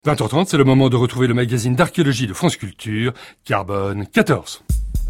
20h30, c'est le moment de retrouver le magazine d'archéologie de France Culture, Carbone 14.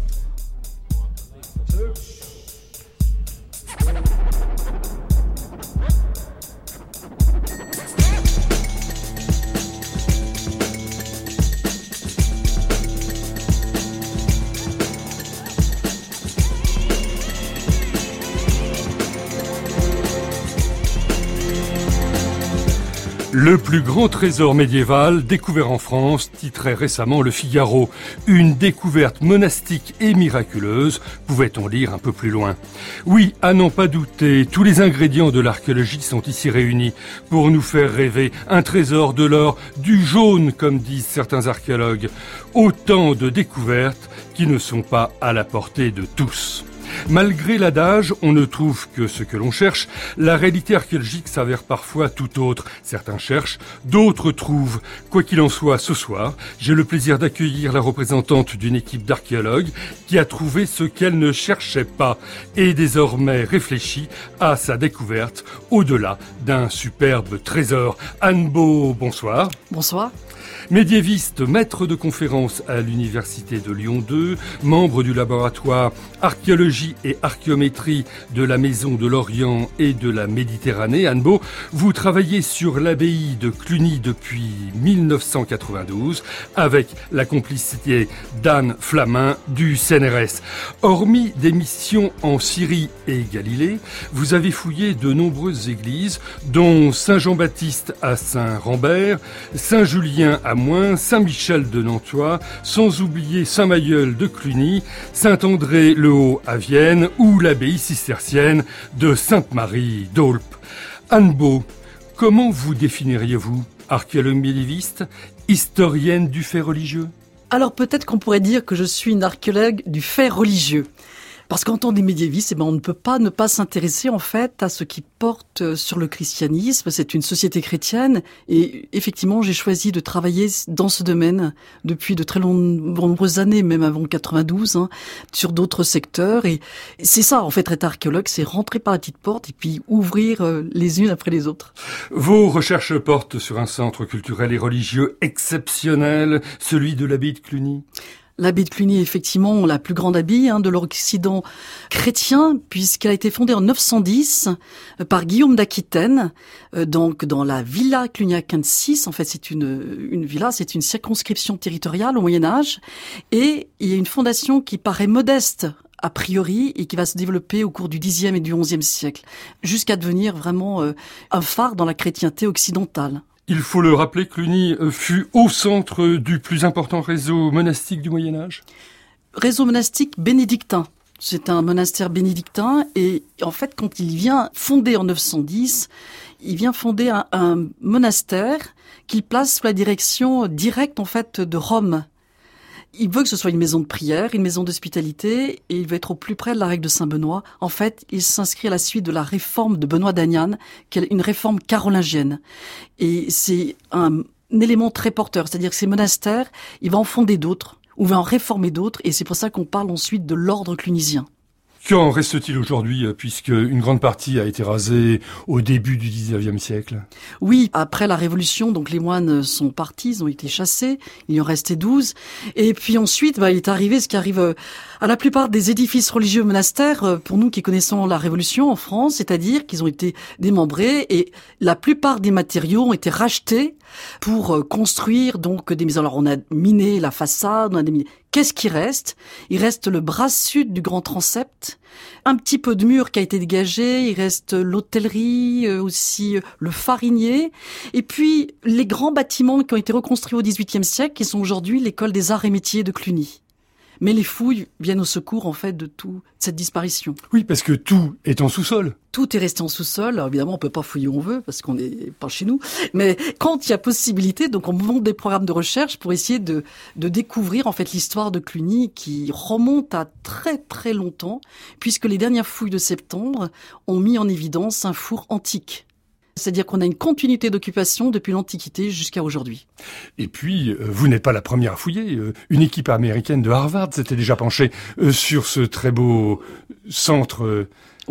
Le plus grand trésor médiéval découvert en France, titrait récemment Le Figaro. Une découverte monastique et miraculeuse, pouvait-on lire un peu plus loin. Oui, à n'en pas douter, tous les ingrédients de l'archéologie sont ici réunis pour nous faire rêver. Un trésor de l'or, du jaune, comme disent certains archéologues. Autant de découvertes qui ne sont pas à la portée de tous. Malgré l'adage, on ne trouve que ce que l'on cherche, la réalité archéologique s'avère parfois tout autre. Certains cherchent, d'autres trouvent. Quoi qu'il en soit, ce soir, j'ai le plaisir d'accueillir la représentante d'une équipe d'archéologues qui a trouvé ce qu'elle ne cherchait pas et désormais réfléchit à sa découverte au-delà d'un superbe trésor. Anne Beau, bonsoir. Bonsoir. Médiéviste, maître de conférences à l'Université de Lyon 2, membre du laboratoire Archéologie et Archéométrie de la Maison de l'Orient et de la Méditerranée. Anne Beau, vous travaillez sur l'abbaye de Cluny depuis 1992 avec la complicité d'Anne Flamin du CNRS. Hormis des missions en Syrie et Galilée, vous avez fouillé de nombreuses églises, dont Saint-Jean-Baptiste à Saint-Rambert, Saint-Julien à Moins, Saint-Michel de Nantua, sans oublier Saint-Mailleul de Cluny, Saint-André-le-Haut à Vienne ou l'abbaye cistercienne de Sainte-Marie d'Aulp. Anne Beau, comment vous définiriez-vous? Archéologue médiéviste, historienne du fait religieux? Alors peut-être qu'on pourrait dire que je suis une archéologue du fait religieux. Parce qu'en tant que médiéviste, on ne peut pas ne pas s'intéresser en fait à ce qui porte sur le christianisme. C'est une société chrétienne et effectivement, j'ai choisi de travailler dans ce domaine depuis de très nombreuses années, même avant 92, sur d'autres secteurs. Et c'est ça, en fait, être archéologue, c'est rentrer par la petite porte et puis ouvrir les unes après les autres. Vos recherches portent sur un centre culturel et religieux exceptionnel, celui de l'abbaye de Cluny. L'abbaye de Cluny est effectivement la plus grande abbaye de l'Occident chrétien, puisqu'elle a été fondée en 910 par Guillaume d'Aquitaine, donc dans la Villa Cluniacensis. En fait, c'est une villa, c'est une circonscription territoriale au Moyen-Âge. Et il y a une fondation qui paraît modeste a priori, et qui va se développer au cours du Xe et du XIe siècle, jusqu'à devenir vraiment un phare dans la chrétienté occidentale. Il faut le rappeler, Cluny fut au centre du plus important réseau monastique du Moyen-Âge. Réseau monastique bénédictin. C'est un monastère bénédictin et en fait, quand il vient fonder en 910, il vient fonder un monastère qu'il place sous la direction directe en fait de Rome. Il veut que ce soit une maison de prière, une maison d'hospitalité, et il veut être au plus près de la règle de Saint-Benoît. En fait, il s'inscrit à la suite de la réforme de Benoît d'Aniane, qui est une réforme carolingienne. Et c'est un élément très porteur, c'est-à-dire que ces monastères, il va en fonder d'autres, ou va en réformer d'autres, et c'est pour ça qu'on parle ensuite de l'ordre clunisien. Qu'en reste-t-il aujourd'hui, puisque une grande partie a été rasée au début du XIXe siècle? Oui, après la Révolution, donc les moines sont partis, ils ont été chassés, il y en restait 12. Et puis ensuite, il est arrivé ce qui arrive à la plupart des édifices religieux monastères, pour nous qui connaissons la Révolution en France, c'est-à-dire qu'ils ont été démembrés et la plupart des matériaux ont été rachetés pour construire donc des maisons. Alors on a miné la façade, on a miné. Qu'est-ce qui reste? Il reste le bras sud du grand transept, un petit peu de mur qui a été dégagé, il reste l'hôtellerie, aussi le farinier, et puis les grands bâtiments qui ont été reconstruits au XVIIIe siècle, qui sont aujourd'hui l'école des arts et métiers de Cluny. Mais les fouilles viennent au secours, en fait, de toute cette disparition. Oui, parce que tout est en sous-sol. Tout est resté en sous-sol. Alors, évidemment, on peut pas fouiller où on veut, parce qu'on n'est pas chez nous. Mais quand il y a possibilité, donc on monte des programmes de recherche pour essayer de découvrir, en fait, l'histoire de Cluny, qui remonte à très, très longtemps, puisque les dernières fouilles de septembre ont mis en évidence un four antique. C'est-à-dire qu'on a une continuité d'occupation depuis l'Antiquité jusqu'à aujourd'hui. Et puis, vous n'êtes pas la première à fouiller. Une équipe américaine de Harvard s'était déjà penchée sur ce très beau centre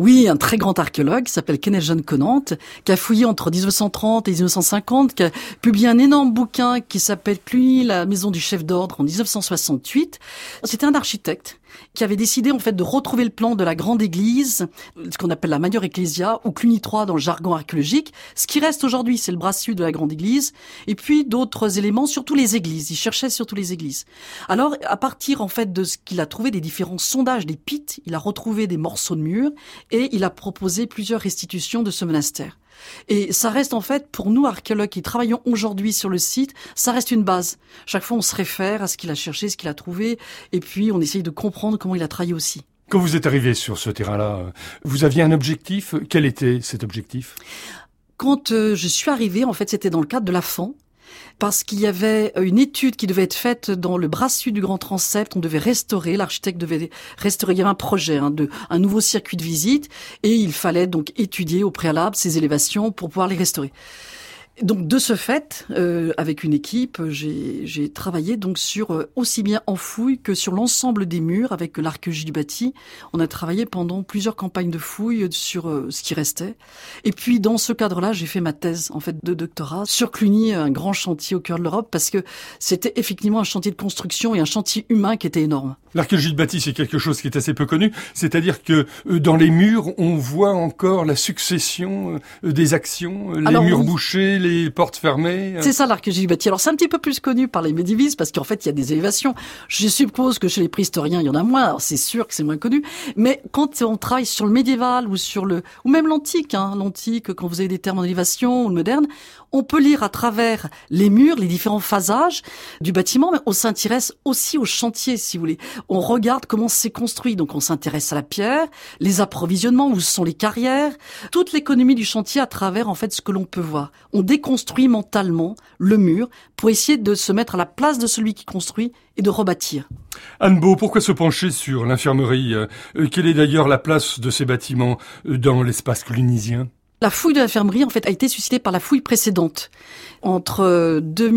Oui, un très grand archéologue qui s'appelle Kenneth John Conant, qui a fouillé entre 1930 et 1950, qui a publié un énorme bouquin qui s'appelle Cluny, la maison du chef d'ordre en 1968. C'était un architecte qui avait décidé en fait de retrouver le plan de la grande église, ce qu'on appelle la Major Ecclesia, ou Cluny 3 dans le jargon archéologique. Ce qui reste aujourd'hui, c'est le bras sud de la grande église, et puis d'autres éléments, surtout les églises. Il cherchait surtout les églises. Alors, à partir en fait de ce qu'il a trouvé des différents sondages des pits, il a retrouvé des morceaux de murs, et il a proposé plusieurs restitutions de ce monastère. Et ça reste en fait, pour nous archéologues qui travaillons aujourd'hui sur le site, ça reste une base. Chaque fois on se réfère à ce qu'il a cherché, ce qu'il a trouvé, et puis on essaye de comprendre comment il a travaillé aussi. Quand vous êtes arrivé sur ce terrain-là, vous aviez un objectif. Quel était cet objectif ? Quand je suis arrivée, en fait c'était dans le cadre de l'AFAN, parce qu'il y avait une étude qui devait être faite dans le bras sud du grand transept. On devait restaurer, l'architecte devait restaurer. Il y avait un projet, un nouveau circuit de visite, et il fallait donc étudier au préalable ces élévations pour pouvoir les restaurer. Donc de ce fait, avec une équipe, j'ai travaillé donc sur aussi bien en fouille que sur l'ensemble des murs avec l'archéologie du bâti. On a travaillé pendant plusieurs campagnes de fouilles sur ce qui restait. Et puis dans ce cadre-là, j'ai fait ma thèse en fait de doctorat sur Cluny, un grand chantier au cœur de l'Europe, parce que c'était effectivement un chantier de construction et un chantier humain qui était énorme. L'archéologie de bâti, c'est quelque chose qui est assez peu connu. C'est-à-dire que dans les murs, on voit encore la succession des actions, les murs bouchés, les portes fermées. C'est ça l'archéologie du bâti. Alors c'est un petit peu plus connu par les médiévistes parce qu'en fait il y a des élévations. Je suppose que chez les préhistoriens il y en a moins. Alors c'est sûr que c'est moins connu. Mais quand on travaille sur le médiéval ou même l'antique, l'antique quand vous avez des termes en élévation ou le moderne, on peut lire à travers les murs les différents phasages du bâtiment, mais on s'intéresse aussi au chantier si vous voulez. On regarde comment c'est construit. Donc on s'intéresse à la pierre, les approvisionnements, où sont les carrières, toute l'économie du chantier à travers en fait ce que l'on peut voir. On déconstruit mentalement le mur pour essayer de se mettre à la place de celui qui construit et de rebâtir. Anne Beau, pourquoi se pencher sur l'infirmerie ? Quelle est d'ailleurs la place de ces bâtiments dans l'espace clunysien ? La fouille de l'infirmerie, en fait, a été suscitée par la fouille précédente. Entre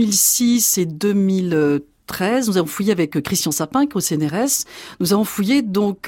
2006 et 2013, nous avons fouillé avec Christian Sapin, qui est au CNRS. Nous avons fouillé donc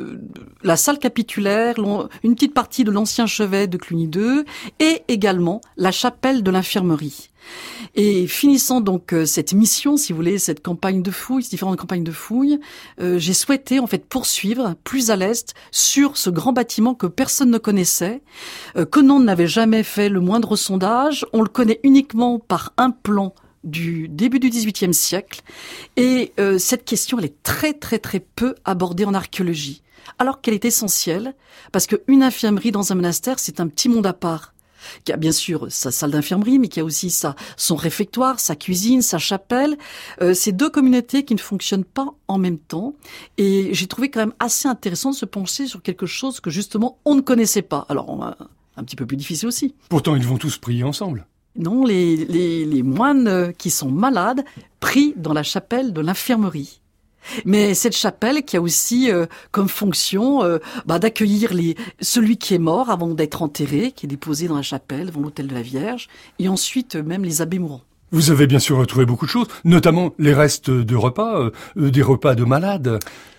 la salle capitulaire, une petite partie de l'ancien chevet de Cluny 2 et également la chapelle de l'infirmerie. Et finissant donc cette mission, si vous voulez, cette campagne de fouilles, ces différentes campagnes de fouilles, j'ai souhaité en fait poursuivre plus à l'est sur ce grand bâtiment que personne ne connaissait. Conant n'avait jamais fait le moindre sondage. On le connaît uniquement par un plan du début du XVIIIe siècle. Et cette question, elle est très très très peu abordée en archéologie, alors qu'elle est essentielle, parce qu'une infirmerie dans un monastère, c'est un petit monde à part, qui a bien sûr sa salle d'infirmerie, mais qui a aussi son réfectoire, sa cuisine, sa chapelle. C'est deux communautés qui ne fonctionnent pas en même temps. Et j'ai trouvé quand même assez intéressant de se pencher sur quelque chose que justement on ne connaissait pas. Alors, un petit peu plus difficile aussi. Pourtant, ils vont tous prier ensemble. Non, les moines qui sont malades prient dans la chapelle de l'infirmerie. Mais cette chapelle qui a aussi comme fonction d'accueillir celui qui est mort avant d'être enterré, qui est déposé dans la chapelle devant l'autel de la Vierge, et ensuite même les abbés mourants. Vous avez bien sûr retrouvé beaucoup de choses, notamment les restes de repas, des repas de malades.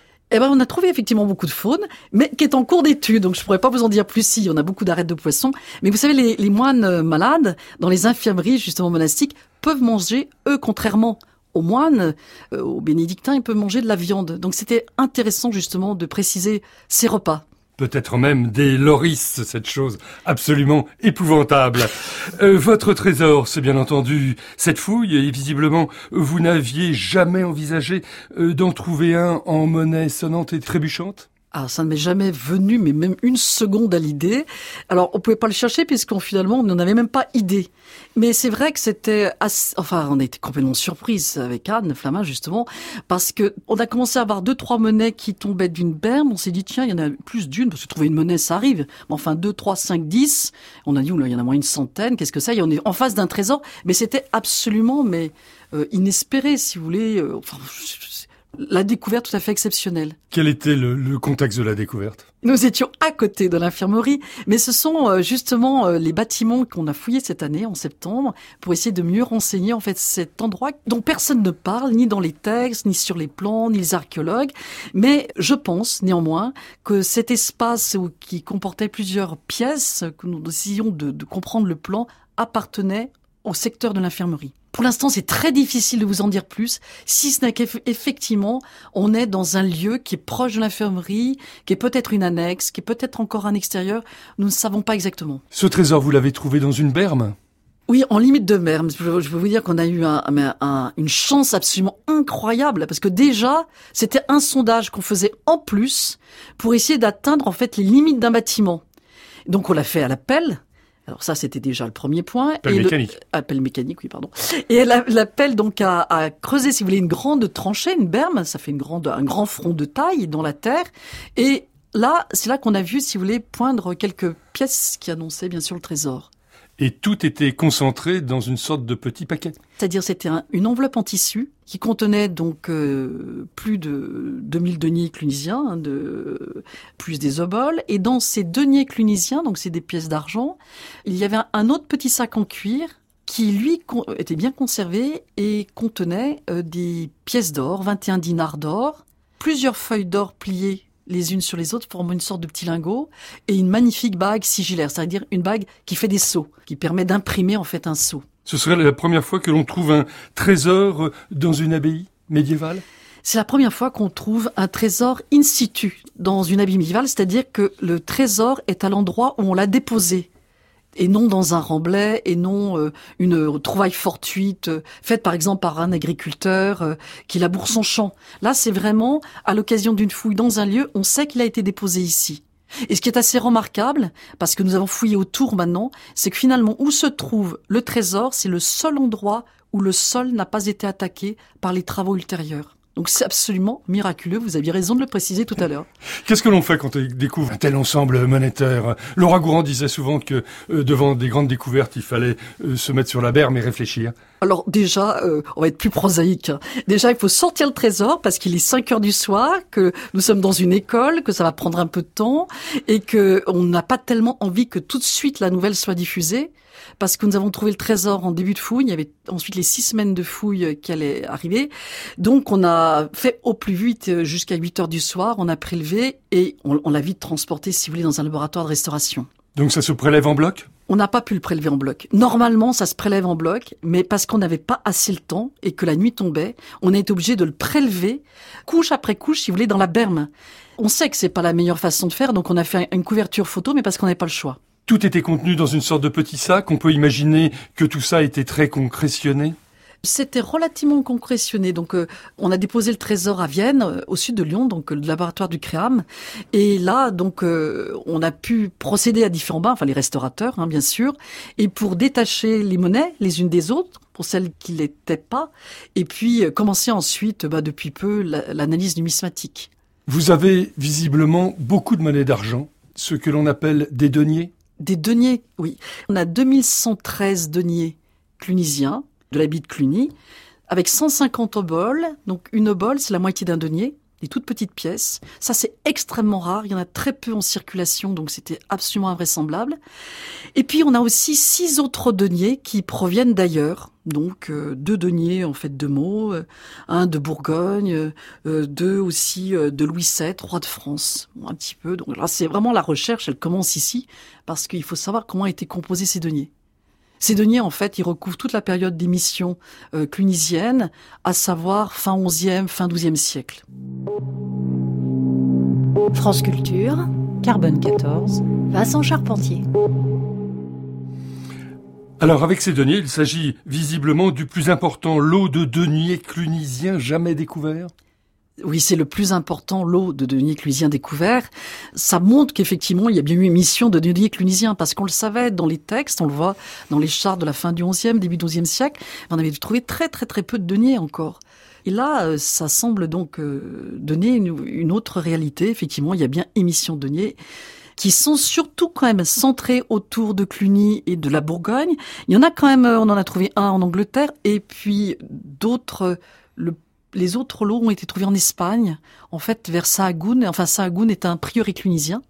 On a trouvé effectivement beaucoup de faune, mais qui est en cours d'étude, donc je pourrais pas vous en dire plus si on a beaucoup d'arêtes de poissons. Mais vous savez, les moines malades, dans les infirmeries justement monastiques, peuvent manger, eux, contrairement aux moines, aux bénédictins, ils peuvent manger de la viande. Donc c'était intéressant justement de préciser ces repas. Peut-être même des loris, cette chose absolument épouvantable. Votre trésor, c'est bien entendu cette fouille, et visiblement, vous n'aviez jamais envisagé d'en trouver un en monnaie sonnante et trébuchante ? Ah, ça ne m'est jamais venu, mais même une seconde à l'idée. Alors, on pouvait pas le chercher puisqu'on finalement, on n'en avait même pas idée. Mais c'est vrai que c'était on a été complètement surprise avec Anne Flamin, justement, parce que on a commencé à avoir 2-3 monnaies qui tombaient d'une berme. On s'est dit, tiens, il y en a plus d'une, parce que trouver une monnaie, ça arrive. Mais enfin, 2, 3, 5, 10. On a dit, il y en a moins une centaine. Qu'est-ce que ça? Et on est en face d'un trésor. Mais c'était absolument, inespéré, si vous voulez. La découverte tout à fait exceptionnelle. Quel était le contexte de la découverte ? Nous étions à côté de l'infirmerie, mais ce sont justement les bâtiments qu'on a fouillés cette année, en septembre, pour essayer de mieux renseigner en fait cet endroit dont personne ne parle, ni dans les textes, ni sur les plans, ni les archéologues. Mais je pense néanmoins que cet espace qui comportait plusieurs pièces, que nous essayons de comprendre le plan, appartenait au secteur de l'infirmerie. Pour l'instant, c'est très difficile de vous en dire plus, si ce n'est qu'effectivement, on est dans un lieu qui est proche de l'infirmerie, qui est peut-être une annexe, qui est peut-être encore un extérieur. Nous ne savons pas exactement. Ce trésor, vous l'avez trouvé dans une berme ? Oui, en limite de mer. Je veux vous dire qu'on a eu une chance absolument incroyable, parce que déjà, c'était un sondage qu'on faisait en plus pour essayer d'atteindre en fait les limites d'un bâtiment. Donc on l'a fait à la pelle. Alors ça, c'était déjà le premier point. Pelle mécanique. Pelle mécanique, oui, pardon. Et la pelle, donc, a creusé, si vous voulez, une grande tranchée, une berme. Ça fait un grand front de taille dans la terre. Et là, c'est là qu'on a vu, si vous voulez, poindre quelques pièces qui annonçaient, bien sûr, le trésor. Et tout était concentré dans une sorte de petit paquet. C'est-à-dire, c'était une enveloppe en tissu qui contenait donc plus de 2000 deniers clunisiens, plus des oboles. Et dans ces deniers clunisiens, donc c'est des pièces d'argent, il y avait un autre petit sac en cuir qui, lui, était bien conservé et contenait des pièces d'or, 21 dinars d'or, plusieurs feuilles d'or pliées les unes sur les autres, formant une sorte de petit lingot, et une magnifique bague sigillaire, c'est-à-dire une bague qui fait des sceaux, qui permet d'imprimer en fait un sceau. Ce serait la première fois que l'on trouve un trésor dans une abbaye médiévale ? C'est la première fois qu'on trouve un trésor in situ dans une abbaye médiévale, c'est-à-dire que le trésor est à l'endroit où on l'a déposé, et non dans un remblai, et non une trouvaille fortuite faite par exemple par un agriculteur qui laboure son champ. Là, c'est vraiment à l'occasion d'une fouille dans un lieu, on sait qu'il a été déposé ici. Et ce qui est assez remarquable, parce que nous avons fouillé autour maintenant, c'est que finalement, où se trouve le trésor, c'est le seul endroit où le sol n'a pas été attaqué par les travaux ultérieurs. Donc c'est absolument miraculeux, vous aviez raison de le préciser tout à l'heure. Qu'est-ce que l'on fait quand on découvre un tel ensemble monétaire ? Laura Gourand disait souvent que devant des grandes découvertes, il fallait se mettre sur la berme et réfléchir. Alors déjà, on va être plus prosaïque. Déjà, il faut sortir le trésor parce qu'il est 5 heures du soir, que nous sommes dans une école, que ça va prendre un peu de temps et que on n'a pas tellement envie que tout de suite la nouvelle soit diffusée. Parce que nous avons trouvé le trésor en début de fouille, il y avait ensuite les 6 semaines de fouille qui allaient arriver. Donc on a fait au plus vite jusqu'à 8 heures du soir, on a prélevé et on l'a vite transporté, si vous voulez, dans un laboratoire de restauration. Donc ça se prélève en bloc ? On n'a pas pu le prélever en bloc. Normalement, ça se prélève en bloc, mais parce qu'on n'avait pas assez le temps et que la nuit tombait, on a été obligé de le prélever couche après couche, si vous voulez, dans la berme. On sait que c'est pas la meilleure façon de faire, donc on a fait une couverture photo, mais parce qu'on n'avait pas le choix. Tout était contenu dans une sorte de petit sac. On peut imaginer que tout ça était très concrétionné. C'était relativement concrétionné. Donc, on a déposé le trésor à Vienne, au sud de Lyon, donc le laboratoire du Créam. Et là, donc, on a pu procéder à différents bains, enfin les restaurateurs, bien sûr, et pour détacher les monnaies les unes des autres, pour celles qui l'étaient pas, et puis commencer ensuite, depuis peu, l'analyse numismatique. Vous avez visiblement beaucoup de monnaies d'argent, ce que l'on appelle des deniers. Des deniers, oui. On a 2113 deniers clunisiens de l'abbaye de Cluny, avec 150 oboles. Donc une obole, c'est la moitié d'un denier, des toutes petites pièces. Ça, c'est extrêmement rare. Il y en a très peu en circulation, donc c'était absolument invraisemblable. Et puis, on a aussi 6 autres deniers qui proviennent d'ailleurs. Donc 2 deniers, en fait, de Meaux, un de Bourgogne, 2 aussi de Louis VII, roi de France. Bon, un petit peu. Donc là, c'est vraiment la recherche, elle commence ici, parce qu'il faut savoir comment étaient composés ces deniers. Ces deniers, en fait, ils recouvrent toute la période d'émission clunisienne, à savoir fin 11e, fin 12e siècle. France Culture, Carbone 14, Vincent Charpentier. Alors, avec ces deniers, il s'agit visiblement du plus important lot de deniers clunisiens jamais découverts. Oui, c'est le plus important lot de deniers clunisiens découverts. Ça montre qu'effectivement, il y a bien eu émission de deniers clunisiens, parce qu'on le savait dans les textes, on le voit dans les chartes de la fin du XIe, début du XIIe siècle, on avait trouvé très très très peu de deniers encore. Et là, ça semble donc donner une autre réalité. Effectivement, il y a bien émission de deniers qui sont surtout quand même centrés autour de Cluny et de la Bourgogne. Il y en a quand même, on en a trouvé un en Angleterre, et puis d'autres, le les autres lots ont été trouvés en Espagne, en fait, vers Sahagún. Enfin, Sahagún est un prieuré clunisien.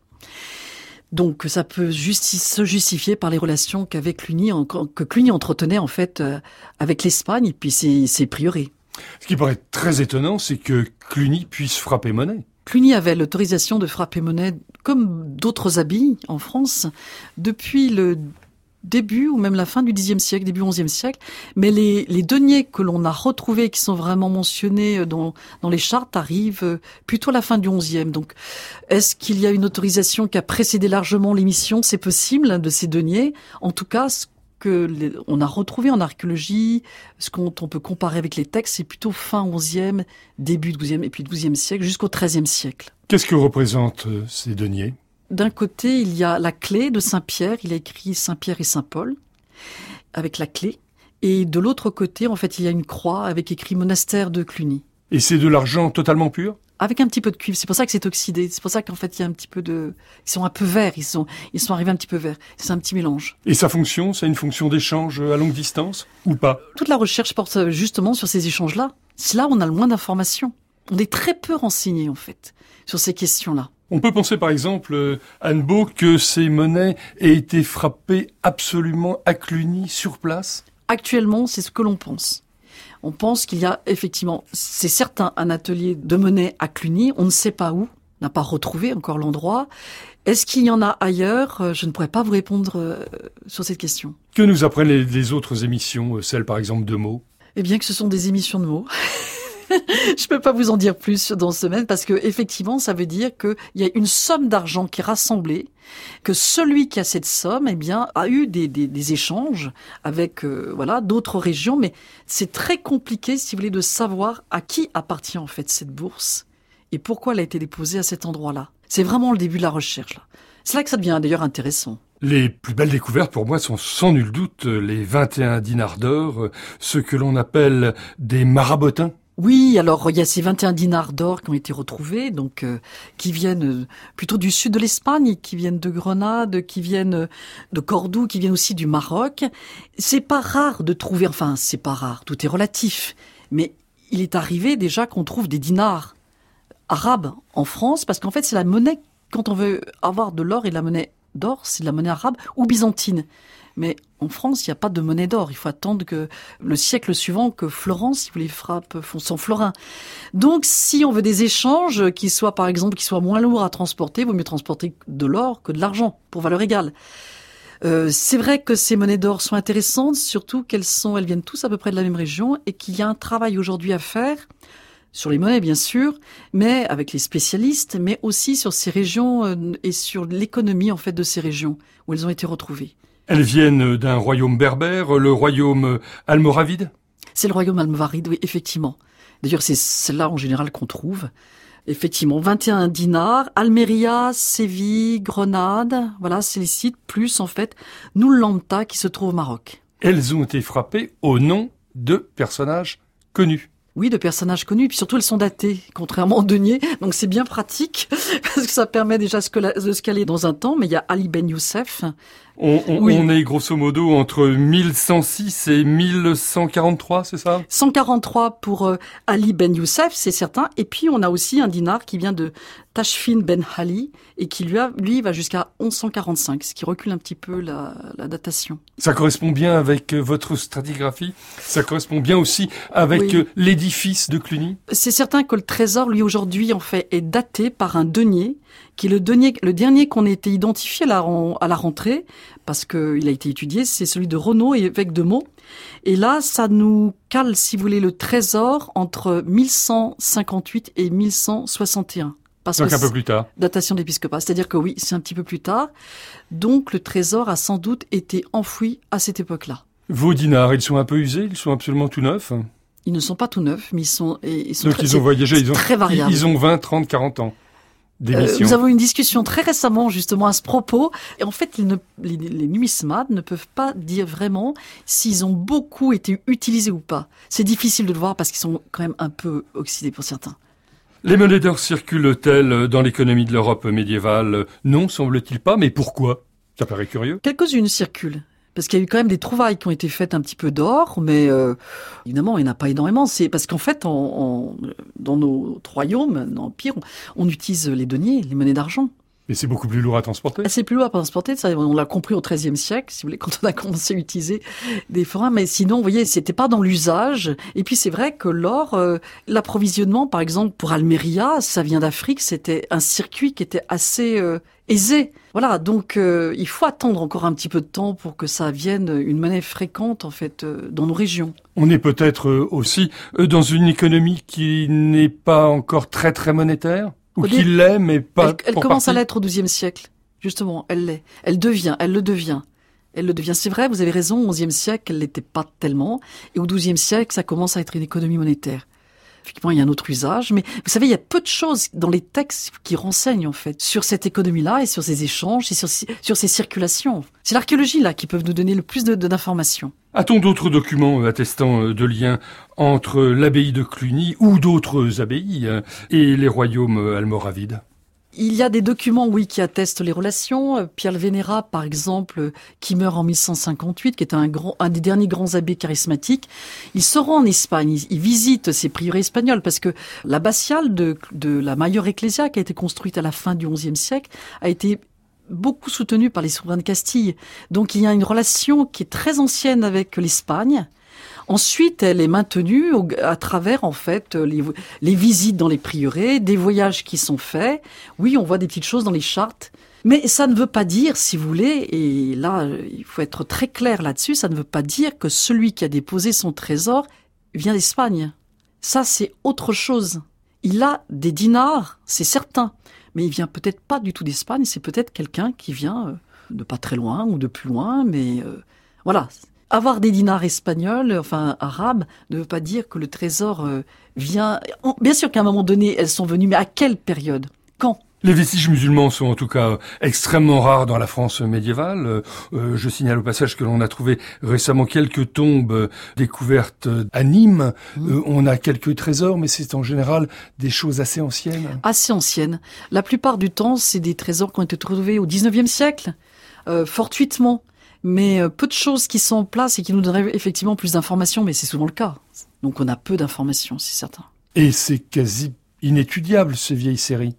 Donc, ça peut se justifier par les relations que Cluny entretenait, en fait, avec l'Espagne et puis ses prieurés. Ce qui paraît très étonnant, c'est que Cluny puisse frapper monnaie. Cluny avait l'autorisation de frapper monnaie, comme d'autres abbayes en France, depuis le début ou même la fin du Xe siècle, début XIe siècle. Mais les deniers que l'on a retrouvés, qui sont vraiment mentionnés dans les chartes, arrivent plutôt à la fin du XIe. Donc, est-ce qu'il y a une autorisation qui a précédé largement l'émission ? C'est possible, de ces deniers. En tout cas, ce on a retrouvé en archéologie, ce qu'on peut comparer avec les textes, c'est plutôt fin XIe, début XIIe et puis XIIe siècle jusqu'au XIIIe siècle. Qu'est-ce que représentent ces deniers ? D'un côté, il y a la clé de Saint-Pierre, il a écrit Saint-Pierre et Saint-Paul, avec la clé. Et de l'autre côté, en fait, il y a une croix avec écrit monastère de Cluny. Et c'est de l'argent totalement pur ? Avec un petit peu de cuivre, c'est pour ça que c'est oxydé, c'est pour ça qu'en fait il y a un petit peu ils sont un peu verts, ils sont arrivés un petit peu verts, c'est un petit mélange. Et sa fonction, c'est une fonction d'échange à longue distance ou pas ? Toute la recherche porte justement sur ces échanges-là. C'est là où on a le moins d'informations. On est très peu renseignés en fait sur ces questions-là. On peut penser par exemple, Anne Beau, que ces monnaies aient été frappées absolument à Cluny sur place ? Actuellement, c'est ce que l'on pense. On pense qu'il y a effectivement, c'est certain, un atelier de monnaie à Cluny. On ne sait pas où, on n'a pas retrouvé encore l'endroit. Est-ce qu'il y en a ailleurs ? Je ne pourrais pas vous répondre sur cette question. Que nous apprennent les autres émissions, celles par exemple de mots ? Eh bien que ce sont des émissions de mots. Je peux pas vous en dire plus dans ce domaine parce que effectivement, ça veut dire qu'il y a une somme d'argent qui est rassemblée, que celui qui a cette somme, eh bien, a eu des échanges avec d'autres régions, mais c'est très compliqué, si vous voulez, de savoir à qui appartient en fait cette bourse et pourquoi elle a été déposée à cet endroit-là. C'est vraiment le début de la recherche là. C'est là que ça devient d'ailleurs intéressant. Les plus belles découvertes pour moi sont sans nul doute les 21 dinars d'or, ce que l'on appelle des marabotins. Oui, alors il y a ces 21 dinars d'or qui ont été retrouvés, donc qui viennent plutôt du sud de l'Espagne, qui viennent de Grenade, qui viennent de Cordoue, qui viennent aussi du Maroc. C'est pas rare de trouver, enfin c'est pas rare, tout est relatif, mais il est arrivé déjà qu'on trouve des dinars arabes en France, parce qu'en fait c'est la monnaie, quand on veut avoir de l'or et de la monnaie d'or, c'est de la monnaie arabe ou byzantine. Mais en France, il n'y a pas de monnaie d'or. Il faut attendre que le siècle suivant que Florence, si vous les frappes, font 100 florins. Donc, si on veut des échanges qui soient, par exemple, qui soient moins lourds à transporter, il vaut mieux transporter de l'or que de l'argent, pour valeur égale. C'est vrai que ces monnaies d'or sont intéressantes, surtout elles viennent tous à peu près de la même région et qu'il y a un travail aujourd'hui à faire sur les monnaies, bien sûr, mais avec les spécialistes, mais aussi sur ces régions et sur l'économie, en fait, de ces régions où elles ont été retrouvées. Elles viennent d'un royaume berbère, le royaume almoravide ? C'est le royaume almoravide, oui, effectivement. D'ailleurs, c'est celle-là en général qu'on trouve. Effectivement, 21 dinars, Almeria, Séville, Grenade, voilà, c'est les sites, plus en fait, Noul-Lanta qui se trouve au Maroc. Elles ont été frappées au nom de personnages connus. Oui, de personnages connus, puis surtout elles sont datées, contrairement aux deniers, donc c'est bien pratique, parce que ça permet déjà de se caler dans un temps, mais il y a Ali Ben Youssef. On est grosso modo entre 1106 et 1143, c'est ça ? 143 pour Ali Ben Youssef, c'est certain, et puis on a aussi un dinar qui vient de Tashfin Ben Ali, et qui lui va jusqu'à 1145, ce qui recule un petit peu la datation. Ça correspond bien avec votre stratigraphie ? Ça correspond bien aussi avec l'édifice de Cluny ? C'est certain que le trésor, lui, aujourd'hui, en fait, est daté par un denier, qui est le dernier qu'on a été identifié à la rentrée, parce qu'il a été étudié, c'est celui de Renaud, évêque de Meaux. Et là, ça nous cale, si vous voulez, le trésor entre 1158 et 1161. Parce donc que un peu plus tard. Datation d'épiscopat. C'est-à-dire que oui, c'est un petit peu plus tard. Donc le trésor a sans doute été enfoui à cette époque-là. Vos dinars, ils sont un peu usés, ils sont absolument tout neufs ? Ils ne sont pas tout neufs, mais ils sont donc ils ont voyagé, très variables. Ils ont 20, 30, 40 ans d'émission. Nous avons eu une discussion très récemment justement à ce propos. Et en fait, les numismates ne peuvent pas dire vraiment s'ils ont beaucoup été utilisés ou pas. C'est difficile de le voir parce qu'ils sont quand même un peu oxydés pour certains. Les monnaies d'or circulent-elles dans l'économie de l'Europe médiévale ? Non, semble-t-il pas, mais pourquoi ? Ça paraît curieux. Quelques-unes circulent. Parce qu'il y a eu quand même des trouvailles qui ont été faites un petit peu d'or, mais évidemment, il n'y en a pas énormément. C'est parce qu'en fait, dans nos royaumes, dans l'Empire, on utilise les deniers, les monnaies d'argent. Mais c'est beaucoup plus lourd à transporter. C'est plus lourd à transporter, ça, on l'a compris au XIIIe siècle, si vous voulez, quand on a commencé à utiliser des forains. Mais sinon, vous voyez, c'était pas dans l'usage. Et puis c'est vrai que l'or, l'approvisionnement, par exemple, pour Almeria, ça vient d'Afrique, c'était un circuit qui était assez aisé. Voilà, donc il faut attendre encore un petit peu de temps pour que ça vienne une monnaie fréquente, en fait, dans nos régions. On est peut-être aussi dans une économie qui n'est pas encore très très monétaire. Ou qui l'est, mais pas Elle commence à l'être au XIIe siècle. Justement, elle l'est. Elle le devient. C'est vrai, vous avez raison, au XIe siècle, elle l'était pas tellement. Et au XIIe siècle, ça commence à être une économie monétaire. Effectivement, il y a un autre usage. Mais vous savez, il y a peu de choses dans les textes qui renseignent, en fait, sur cette économie-là et sur ces échanges et sur ces circulations. C'est l'archéologie, là, qui peut nous donner le plus d'informations. A-t-on d'autres documents attestant de liens entre l'abbaye de Cluny ou d'autres abbayes et les royaumes almoravides? Il y a des documents, oui, qui attestent les relations. Pierre le Vénérat, par exemple, qui meurt en 1158, qui est un des derniers grands abbés charismatiques. Il se rend en Espagne, il visite ces prieurés espagnols, parce que l'abbatiale de la Mayor Ecclesia, qui a été construite à la fin du XIe siècle, a été beaucoup soutenue par les souverains de Castille. Donc il y a une relation qui est très ancienne avec l'Espagne. Ensuite, elle est maintenue à travers, en fait, les visites dans les prieurés, des voyages qui sont faits. Oui, on voit des petites choses dans les chartes. Mais ça ne veut pas dire, si vous voulez, et là, il faut être très clair là-dessus, ça ne veut pas dire que celui qui a déposé son trésor vient d'Espagne. Ça, c'est autre chose. Il a des dinars, c'est certain. Mais il vient peut-être pas du tout d'Espagne, c'est peut-être quelqu'un qui vient de pas très loin ou de plus loin, mais voilà. Avoir des dinars espagnols, enfin arabes, ne veut pas dire que le trésor vient... Bien sûr qu'à un moment donné, elles sont venues, mais à quelle période? Quand? Les vestiges musulmans sont en tout cas extrêmement rares dans la France médiévale. Je signale au passage que l'on a trouvé récemment quelques tombes découvertes à Nîmes. On a quelques trésors, mais c'est en général des choses assez anciennes. Assez anciennes. La plupart du temps, c'est des trésors qui ont été trouvés au XIXe siècle, fortuitement. Mais peu de choses qui sont en place et qui nous donneraient effectivement plus d'informations, mais c'est souvent le cas. Donc on a peu d'informations, c'est certain. Et c'est quasi inétudiable, ces vieilles séries.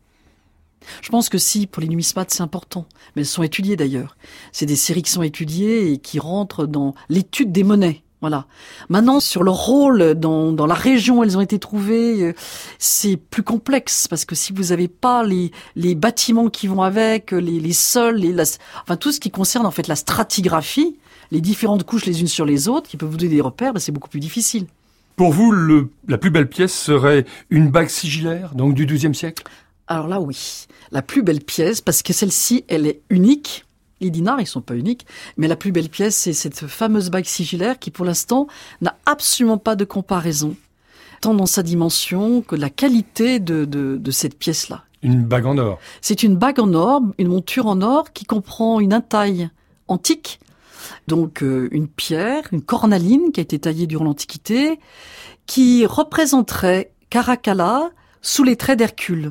Je pense que si, pour les numismates, c'est important. Mais elles sont étudiées d'ailleurs. C'est des séries qui sont étudiées et qui rentrent dans l'étude des monnaies. Voilà. Maintenant, sur leur rôle dans la région où elles ont été trouvées, c'est plus complexe parce que si vous n'avez pas les bâtiments qui vont avec, les sols, enfin tout ce qui concerne en fait la stratigraphie, les différentes couches les unes sur les autres, qui peuvent vous donner des repères, c'est beaucoup plus difficile. Pour vous, la plus belle pièce serait une bague sigillaire, donc du XIIe siècle? Alors là, oui. La plus belle pièce, parce que celle-ci, elle est unique. Les dinars, ils sont pas uniques, mais la plus belle pièce, c'est cette fameuse bague sigillaire qui, pour l'instant, n'a absolument pas de comparaison, tant dans sa dimension que la qualité de cette pièce-là. Une bague en or. C'est une bague en or, une monture en or qui comprend une intaille antique, donc une pierre, une cornaline qui a été taillée durant l'Antiquité, qui représenterait Caracalla sous les traits d'Hercule.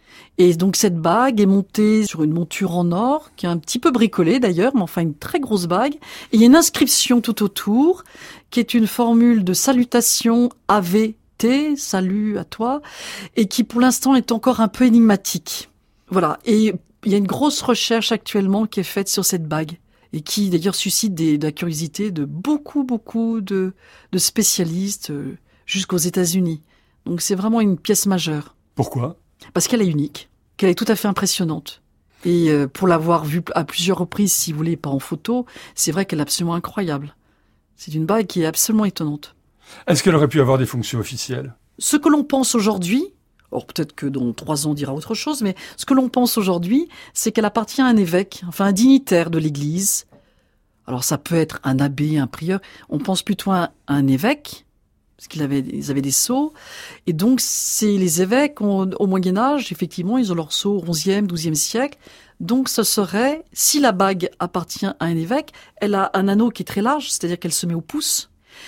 Et donc cette bague est montée sur une monture en or, qui est un petit peu bricolée d'ailleurs, mais enfin une très grosse bague. Et il y a une inscription tout autour, qui est une formule de salutation AVT, salut à toi, et qui pour l'instant est encore un peu énigmatique. Voilà, et il y a une grosse recherche actuellement qui est faite sur cette bague, et qui d'ailleurs suscite de la curiosité de beaucoup de spécialistes jusqu'aux États-Unis. Donc c'est vraiment une pièce majeure. Pourquoi ? Parce qu'elle est unique, qu'elle est tout à fait impressionnante. Et pour l'avoir vue à plusieurs reprises, si vous voulez, pas en photo, c'est vrai qu'elle est absolument incroyable. C'est une bague qui est absolument étonnante. Est-ce qu'elle aurait pu avoir des fonctions officielles ? Ce que l'on pense aujourd'hui, or peut-être que dans 3 ans on dira autre chose, mais ce que l'on pense aujourd'hui, c'est qu'elle appartient à un évêque, enfin un dignitaire de l'Église. Alors ça peut être un abbé, un prieur. On pense plutôt à un évêque, parce qu'ils avaient des sceaux. Et donc, c'est les évêques, au Moyen-Âge, effectivement, ils ont leurs sceaux au XIe, XIIe siècle. Donc, ce serait, si la bague appartient à un évêque, elle a un anneau qui est très large, c'est-à-dire qu'elle se met au pouce.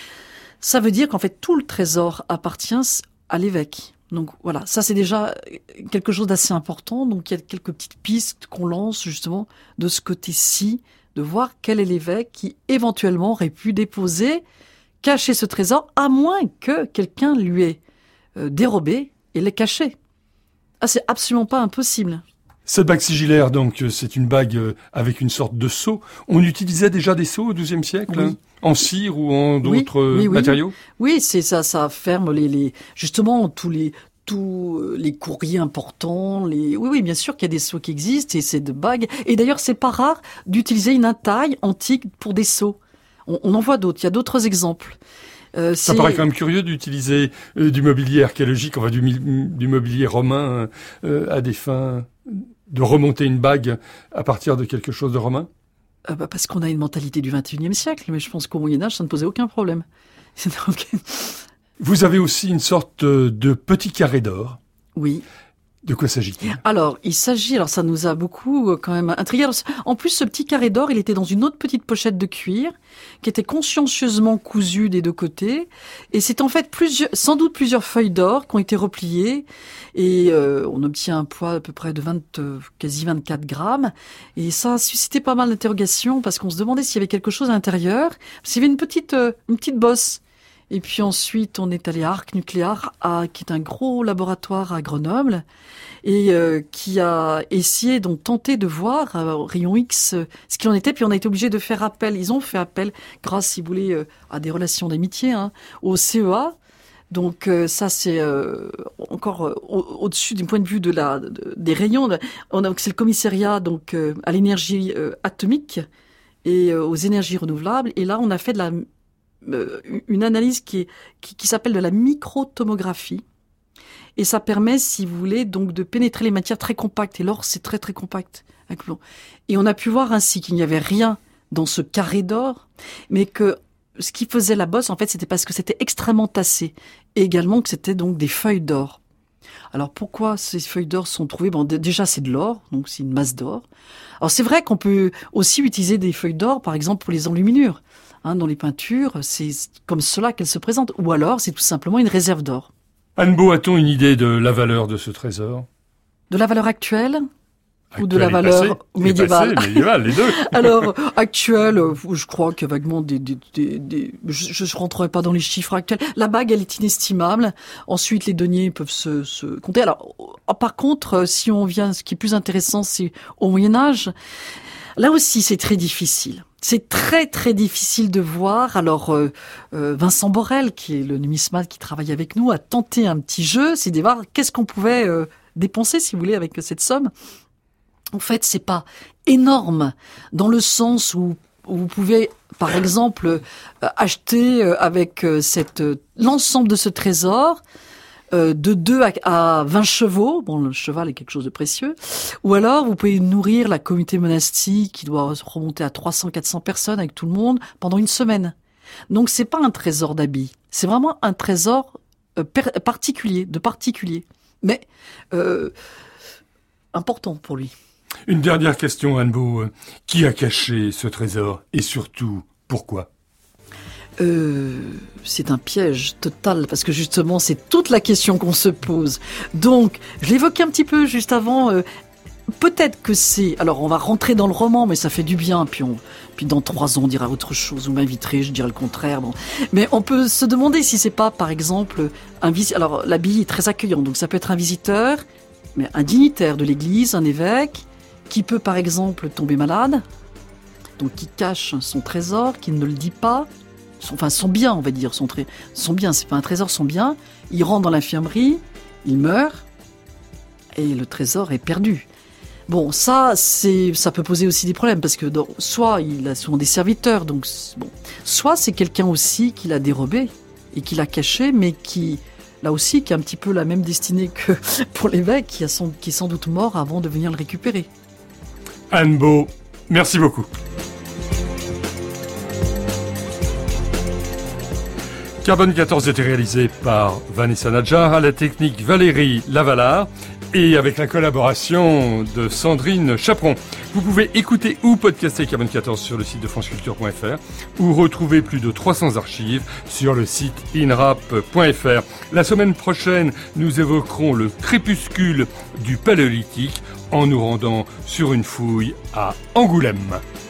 Ça veut dire qu'en fait, tout le trésor appartient à l'évêque. Donc, voilà. Ça, c'est déjà quelque chose d'assez important. Donc, il y a quelques petites pistes qu'on lance, justement, de ce côté-ci de voir quel est l'évêque qui éventuellement aurait pu déposer, cacher ce trésor, à moins que quelqu'un lui ait dérobé et l'ait caché. Ah, c'est absolument pas impossible. Cette bague sigillaire, donc, c'est une bague avec une sorte de sceau. On utilisait déjà des sceaux au XIIe siècle, oui. En cire ou en d'autres matériaux. Oui, c'est ça, ça ferme justement tous les courriers importants. Oui, bien sûr qu'il y a des sceaux qui existent et c'est de bagues. Et d'ailleurs, c'est pas rare d'utiliser une taille antique pour des sceaux. On en voit d'autres. Il y a d'autres exemples. Ça paraît quand même curieux d'utiliser du mobilier archéologique, enfin du mobilier romain à des fins de remonter une bague à partir de quelque chose de romain. Parce qu'on a une mentalité du XXIe siècle, mais je pense qu'au Moyen-Âge, ça ne posait aucun problème. Donc... Vous avez aussi une sorte de petit carré d'or. Oui. De quoi s'agit-il ? Alors, ça nous a beaucoup quand même intrigué. En plus, ce petit carré d'or, il était dans une autre petite pochette de cuir qui était consciencieusement cousue des deux côtés. Et c'est en fait sans doute plusieurs feuilles d'or qui ont été repliées. Et on obtient un poids à peu près de quasi 24 grammes. Et ça a suscité pas mal d'interrogations parce qu'on se demandait s'il y avait quelque chose à l'intérieur. S'il y avait une petite bosse. Et puis ensuite, on est allé à Arc Nucléaire, qui est un gros laboratoire à Grenoble, et qui a essayé, donc tenté de voir au rayon X ce qu'il en était. Puis on a été obligé de faire appel. Ils ont fait appel, grâce, si vous voulez, à des relations d'amitié, au CEA. Donc ça, c'est encore au-dessus du point de vue des rayons. C'est le commissariat donc à l'énergie atomique et aux énergies renouvelables. Et là, on a fait une analyse qui s'appelle de la microtomographie. Et ça permet, si vous voulez, donc de pénétrer les matières très compactes. Et l'or, c'est très, très compact. Et on a pu voir ainsi qu'il n'y avait rien dans ce carré d'or, mais que ce qui faisait la bosse, en fait, c'était parce que c'était extrêmement tassé. Et également que c'était donc des feuilles d'or. Alors pourquoi ces feuilles d'or sont trouvées ? Déjà, c'est de l'or, donc c'est une masse d'or. Alors c'est vrai qu'on peut aussi utiliser des feuilles d'or, par exemple, pour les enluminures. Dans les peintures, c'est comme cela qu'elles se présentent. Ou alors, c'est tout simplement une réserve d'or. Anne-Beau, a-t-on une idée de la valeur de ce trésor ? De la valeur actuelle ou de la valeur médiévale ? Médiévale, les deux. Alors, actuelle, je crois que vaguement je ne rentrerai pas dans les chiffres actuels. La bague, elle est inestimable. Ensuite, les deniers peuvent se compter. Alors, par contre, si on vient, ce qui est plus intéressant, c'est au Moyen-Âge. Là aussi, c'est très difficile. C'est très, très difficile de voir. Alors, Vincent Borel, qui est le numismate qui travaille avec nous, a tenté un petit jeu, c'est de voir qu'est-ce qu'on pouvait dépenser, si vous voulez, avec cette somme. En fait, c'est pas énorme dans le sens où vous pouvez, par exemple, acheter avec l'ensemble de ce trésor de 2 à 20 chevaux. Bon, le cheval est quelque chose de précieux. Ou alors, vous pouvez nourrir la communauté monastique qui doit remonter à 300-400 personnes avec tout le monde pendant une semaine. Donc, c'est pas un trésor d'habits. C'est vraiment un trésor particulier, mais important pour lui. Une dernière question, Anne-Beau. Qui a caché ce trésor et surtout, pourquoi ? C'est un piège total parce que justement c'est toute la question qu'on se pose. Donc je l'évoquais un petit peu juste avant. Peut-être que c'est. Alors on va rentrer dans le roman, mais ça fait du bien. Puis dans 3 ans on dira autre chose. Vous m'inviterez, je dirai le contraire. Bon. Mais on peut se demander si c'est pas par exemple Alors l'abbaye est très accueillante, donc ça peut être un visiteur, mais un dignitaire de l'église, un évêque, qui peut par exemple tomber malade, donc qui cache son trésor, qui ne le dit pas. Son bien, on va dire, son bien, c'est pas un trésor, son bien. Il rentre dans l'infirmerie, il meurt, et le trésor est perdu. Bon, ça peut poser aussi des problèmes, parce que soit il a souvent des serviteurs, donc bon, soit c'est quelqu'un aussi qui l'a dérobé et qui l'a caché, mais qui, là aussi, qui a un petit peu la même destinée que pour l'évêque, qui est sans doute mort avant de venir le récupérer. Anne-Beau, merci beaucoup. Carbone 14 était réalisé par Vanessa Nadjar, à la technique Valérie Lavalard et avec la collaboration de Sandrine Chaperon. Vous pouvez écouter ou podcaster Carbone 14 sur le site de franceculture.fr ou retrouver plus de 300 archives sur le site inrap.fr. La semaine prochaine, nous évoquerons le crépuscule du Paléolithique en nous rendant sur une fouille à Angoulême.